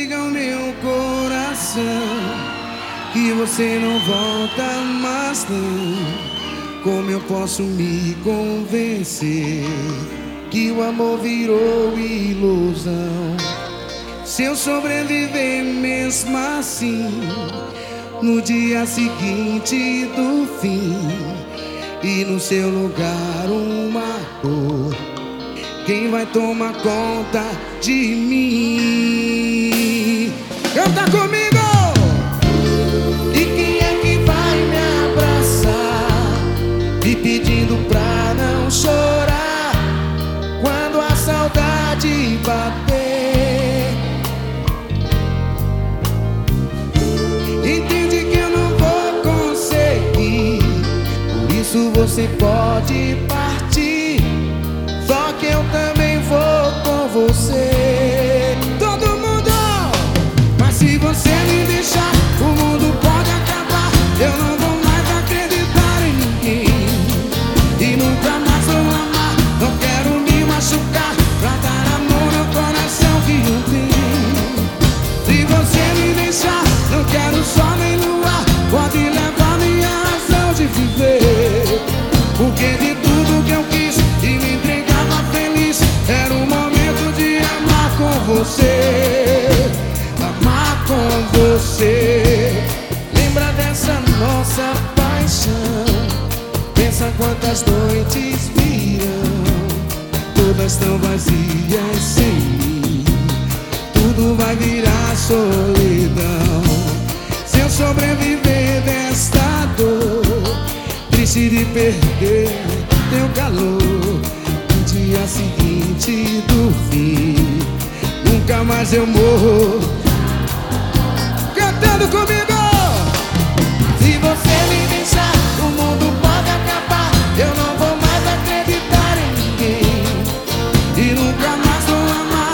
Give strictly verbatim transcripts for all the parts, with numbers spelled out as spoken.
diga ao meu coração que você não volta mais não. Como eu posso me convencer que o amor virou ilusão? Se eu sobreviver mesmo assim, no dia seguinte do fim, e no seu lugar uma dor, quem vai tomar conta de mim? Canta comigo! E quem é que vai me abraçar, me pedindo pra não chorar quando a saudade bater? Entende que eu não vou conseguir, por isso você pode partir, só que eu também vou com você. Todo mundo! Mas se você me deixar, o mundo pode acabar. Eu não vou mais acreditar em ninguém e nunca mais vou amar. Não quero me machucar pra dar amor ao coração que não tem. Se você me deixar, não quero sol nem luar. Pode levar minha razão de viver, porque de tudo que eu quis e me entregava feliz, era o momento de amar com você, amar com você. Lembra dessa nossa paixão, pensa quantas noites virão, todas tão vazias sem mim, tudo vai virar solidão. Se eu sobreviver desta dor, triste de perder teu calor, no dia seguinte do fim, nunca mais eu morro. Cantando comigo! Se você me deixar, o mundo pode acabar. Eu não vou mais acreditar em ninguém e nunca mais vou amar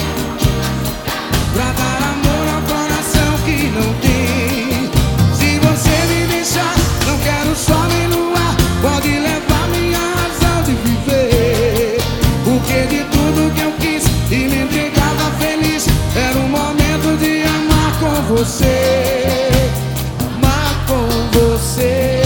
pra dar amor ao coração que não tem. Se você me deixar, não quero sol nem luar. Pode levar minha razão de viver, porque de tudo que eu quis e me entregava feliz, era o momento de amar com você, amar com você.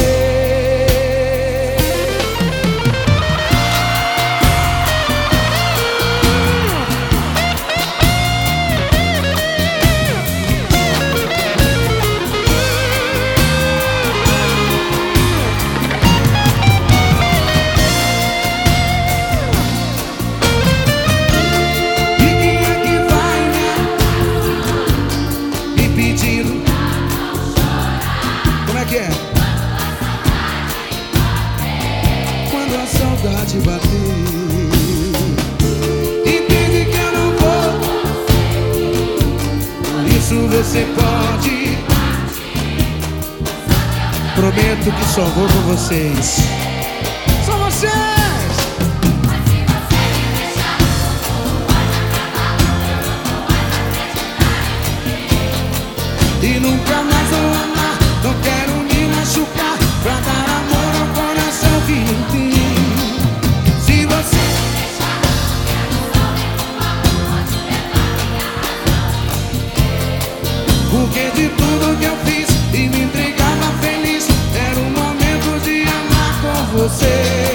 Quando a saudade bater, entende que eu não vou, por isso você pode. Prometo que só vou com vocês. São vocês! E nunca mais vou amar, não quero me machucar pra dar amor ao coração que não tem. Se você me deixar, eu não quero pode levar minha razão, porque de tudo que eu fiz e me entregava feliz, era o momento de amar com você.